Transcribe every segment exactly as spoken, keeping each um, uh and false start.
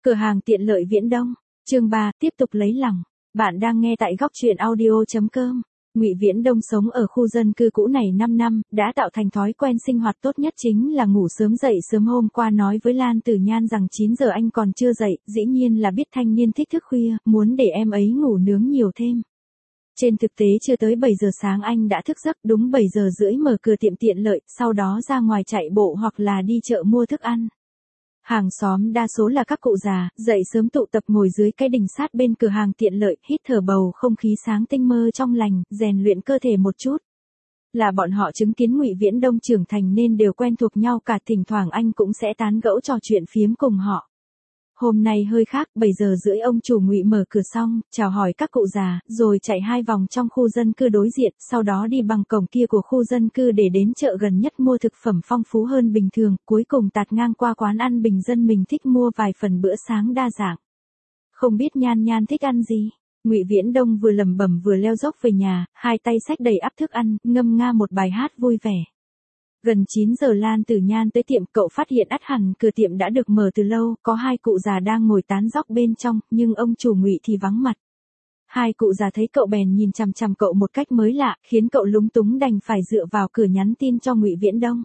Cửa hàng tiện lợi Viễn Đông, chương ba, tiếp tục lấy lòng. Bạn đang nghe tại góc truyện audio chấm com. Ngụy Viễn Đông sống ở khu dân cư cũ này năm năm, đã tạo thành thói quen sinh hoạt tốt nhất chính là ngủ sớm dậy sớm. Hôm qua nói với Lan Tử Nhan rằng chín giờ anh còn chưa dậy, dĩ nhiên là biết thanh niên thích thức khuya, muốn để em ấy ngủ nướng nhiều thêm. Trên thực tế chưa tới bảy giờ sáng anh đã thức giấc, đúng bảy giờ rưỡi mở cửa tiệm tiện lợi, sau đó ra ngoài chạy bộ hoặc là đi chợ mua thức ăn. Hàng xóm đa số là các cụ già, dậy sớm tụ tập ngồi dưới cái đình sát bên cửa hàng tiện lợi, hít thở bầu không khí sáng tinh mơ trong lành, rèn luyện cơ thể một chút. Là bọn họ chứng kiến Ngụy Viễn Đông trưởng thành nên đều quen thuộc nhau cả, thỉnh thoảng anh cũng sẽ tán gẫu trò chuyện phiếm cùng họ. Hôm nay hơi khác, bảy giờ rưỡi ông chủ Ngụy mở cửa xong, chào hỏi các cụ già, rồi chạy hai vòng trong khu dân cư đối diện, sau đó đi bằng cổng kia của khu dân cư để đến chợ gần nhất mua thực phẩm phong phú hơn bình thường, cuối cùng tạt ngang qua quán ăn bình dân mình thích mua vài phần bữa sáng đa dạng. Không biết Nhan Nhan thích ăn gì? Ngụy Viễn Đông vừa lẩm bẩm vừa leo dốc về nhà, hai tay xách đầy ắp thức ăn, ngâm nga một bài hát vui vẻ. Gần chín giờ Lan Tử Nhan tới tiệm, cậu phát hiện ắt hẳn cửa tiệm đã được mở từ lâu, có hai cụ già đang ngồi tán dóc bên trong, nhưng ông chủ Ngụy thì vắng mặt. Hai cụ già thấy cậu bèn nhìn chằm chằm cậu một cách mới lạ, khiến cậu lúng túng đành phải dựa vào cửa nhắn tin cho Ngụy Viễn Đông.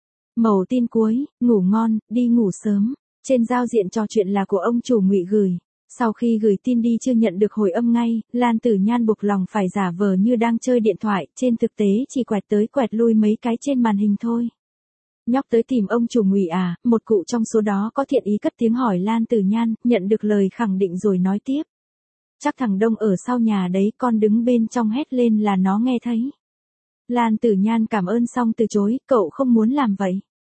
Mẩu tin cuối, ngủ ngon, đi ngủ sớm. Trên giao diện trò chuyện là của ông chủ Ngụy gửi. Sau khi gửi tin đi chưa nhận được hồi âm ngay, Lan Tử Nhan buộc lòng phải giả vờ như đang chơi điện thoại, trên thực tế chỉ quẹt tới quẹt lui mấy cái trên màn hình thôi. Nhóc tới tìm ông chủ Ngụy à? Một cụ trong số đó có thiện ý cất tiếng hỏi Lan Tử Nhan, nhận được lời khẳng định rồi nói tiếp. Chắc thằng Đông ở sau nhà đấy, con đứng bên trong hét lên là nó nghe thấy. Lan Tử Nhan cảm ơn xong từ chối, cậu không muốn làm vậy.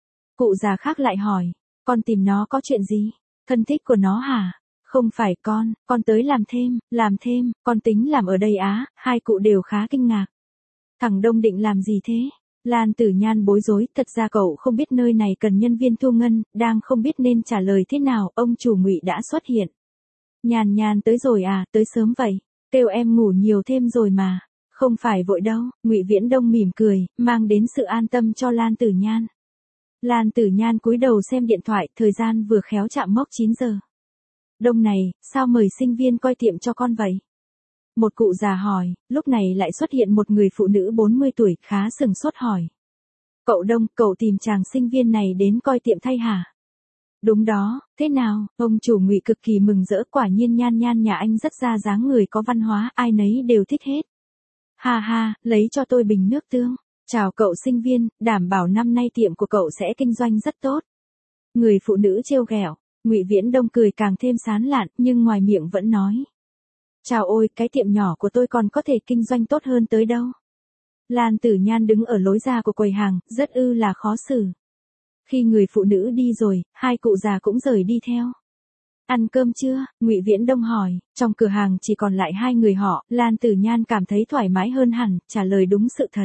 Cụ già khác lại hỏi, con tìm nó có chuyện gì? Thân thích của nó hả? Không phải con, con tới làm thêm, làm thêm, con tính làm ở đây á? Hai cụ đều khá kinh ngạc. Thằng Đông định làm gì thế? Lan Tử Nhan bối rối, thật ra cậu không biết nơi này cần nhân viên thu ngân, đang không biết nên trả lời thế nào, ông chủ Ngụy đã xuất hiện. Nhan Nhan tới rồi à, tới sớm vậy, kêu em ngủ nhiều thêm rồi mà. Không phải vội đâu, Ngụy Viễn Đông mỉm cười, mang đến sự an tâm cho Lan Tử Nhan. Lan Tử Nhan cúi đầu xem điện thoại, thời gian vừa khéo chạm mốc chín giờ. Đông này, sao mời sinh viên coi tiệm cho con vậy? Một cụ già hỏi, lúc này lại xuất hiện một người phụ nữ bốn mươi tuổi, khá sừng sốt hỏi. Cậu Đông, cậu tìm chàng sinh viên này đến coi tiệm thay hả? Đúng đó, thế nào? Ông chủ Ngụy cực kỳ mừng rỡ, quả nhiên Nhan Nhan nhà anh rất ra dáng người có văn hóa, ai nấy đều thích hết. Ha ha, lấy cho tôi bình nước tương. Chào cậu sinh viên, đảm bảo năm nay tiệm của cậu sẽ kinh doanh rất tốt. Người phụ nữ trêu ghẹo. Ngụy Viễn Đông cười càng thêm sán lạn, nhưng ngoài miệng vẫn nói. Chào ôi, cái tiệm nhỏ của tôi còn có thể kinh doanh tốt hơn tới đâu. Lan Tử Nhan đứng ở lối ra của quầy hàng, rất ư là khó xử. Khi người phụ nữ đi rồi, hai cụ già cũng rời đi theo. Ăn cơm chưa? Ngụy Viễn Đông hỏi. Trong cửa hàng chỉ còn lại hai người họ, Lan Tử Nhan cảm thấy thoải mái hơn hẳn, trả lời đúng sự thật.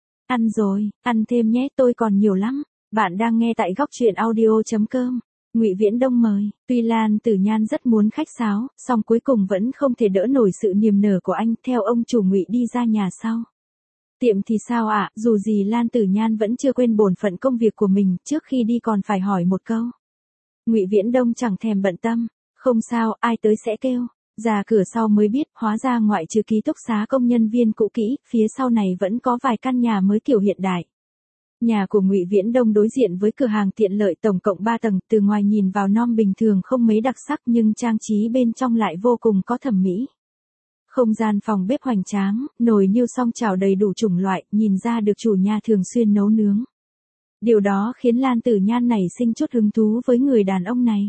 Ăn rồi, ăn thêm nhé, tôi còn nhiều lắm. Bạn đang nghe tại góc truyện audio chấm com. Ngụy Viễn Đông mời, tuy Lan Tử Nhan rất muốn khách sáo, song cuối cùng vẫn không thể đỡ nổi sự niềm nở của anh, theo ông chủ Ngụy đi ra nhà sau. Tiệm thì sao ạ? À? Dù gì Lan Tử Nhan vẫn chưa quên bổn phận công việc của mình, trước khi đi còn phải hỏi một câu. Ngụy Viễn Đông chẳng thèm bận tâm, không sao, ai tới sẽ kêu. Ra cửa sau mới biết, hóa ra ngoại trừ ký túc xá công nhân viên cũ kỹ, phía sau này vẫn có vài căn nhà mới kiểu hiện đại. Nhà của Ngụy Viễn Đông đối diện với cửa hàng tiện lợi tổng cộng ba tầng, từ ngoài nhìn vào non bình thường không mấy đặc sắc nhưng trang trí bên trong lại vô cùng có thẩm mỹ. Không gian phòng bếp hoành tráng, nồi niêu song chảo đầy đủ chủng loại, nhìn ra được chủ nhà thường xuyên nấu nướng. Điều đó khiến Lan Tử Nhan nảy sinh chút hứng thú với người đàn ông này.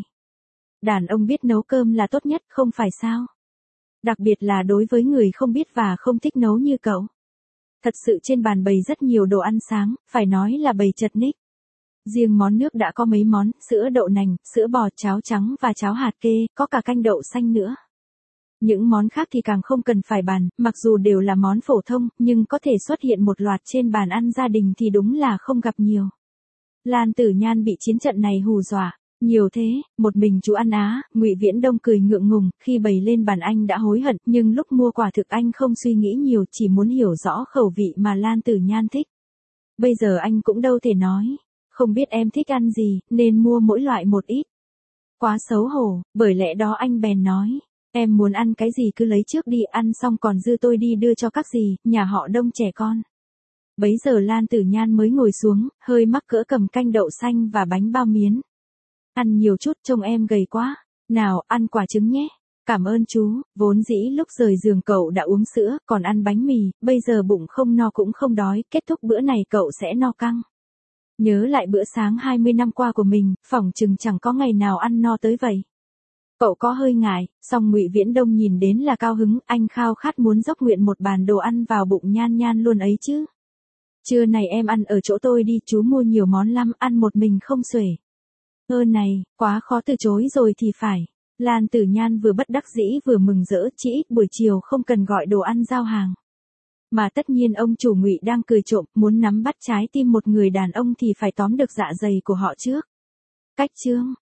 Đàn ông biết nấu cơm là tốt nhất, không phải sao? Đặc biệt là đối với người không biết và không thích nấu như cậu. Thật sự trên bàn bày rất nhiều đồ ăn sáng, phải nói là bày chật ních. Riêng món nước đã có mấy món, sữa đậu nành, sữa bò, cháo trắng và cháo hạt kê, có cả canh đậu xanh nữa. Những món khác thì càng không cần phải bàn, mặc dù đều là món phổ thông, nhưng có thể xuất hiện một loạt trên bàn ăn gia đình thì đúng là không gặp nhiều. Lan Tử Nhan bị chiến trận này hù dọa. Nhiều thế, một mình chú ăn á? Ngụy Viễn Đông cười ngượng ngùng, khi bày lên bàn anh đã hối hận, nhưng lúc mua quả thực anh không suy nghĩ nhiều, chỉ muốn hiểu rõ khẩu vị mà Lan Tử Nhan thích. Bây giờ anh cũng đâu thể nói, không biết em thích ăn gì, nên mua mỗi loại một ít. Quá xấu hổ, bởi lẽ đó anh bèn nói, em muốn ăn cái gì cứ lấy trước đi, ăn xong còn dư tôi đi đưa cho các dì, nhà họ đông trẻ con. Bấy giờ Lan Tử Nhan mới ngồi xuống, hơi mắc cỡ cầm canh đậu xanh và bánh bao miến. Ăn nhiều chút, trông em gầy quá. Nào, ăn quả trứng nhé. Cảm ơn chú, vốn dĩ lúc rời giường cậu đã uống sữa, còn ăn bánh mì, bây giờ bụng không no cũng không đói, kết thúc bữa này cậu sẽ no căng. Nhớ lại bữa sáng hai mươi năm qua của mình, phỏng chừng chẳng có ngày nào ăn no tới vậy. Cậu có hơi ngại, song Ngụy Viễn Đông nhìn đến là cao hứng, anh khao khát muốn dốc nguyện một bàn đồ ăn vào bụng Nhan Nhan luôn ấy chứ. Trưa này em ăn ở chỗ tôi đi, chú mua nhiều món lắm, ăn một mình không xuể. Ơ này, quá khó từ chối rồi thì phải. Lan Tử Nhan vừa bất đắc dĩ vừa mừng rỡ, chỉ ít buổi chiều không cần gọi đồ ăn giao hàng. Mà tất nhiên ông chủ Ngụy đang cười trộm, muốn nắm bắt trái tim một người đàn ông thì phải tóm được dạ dày của họ trước. Cách chương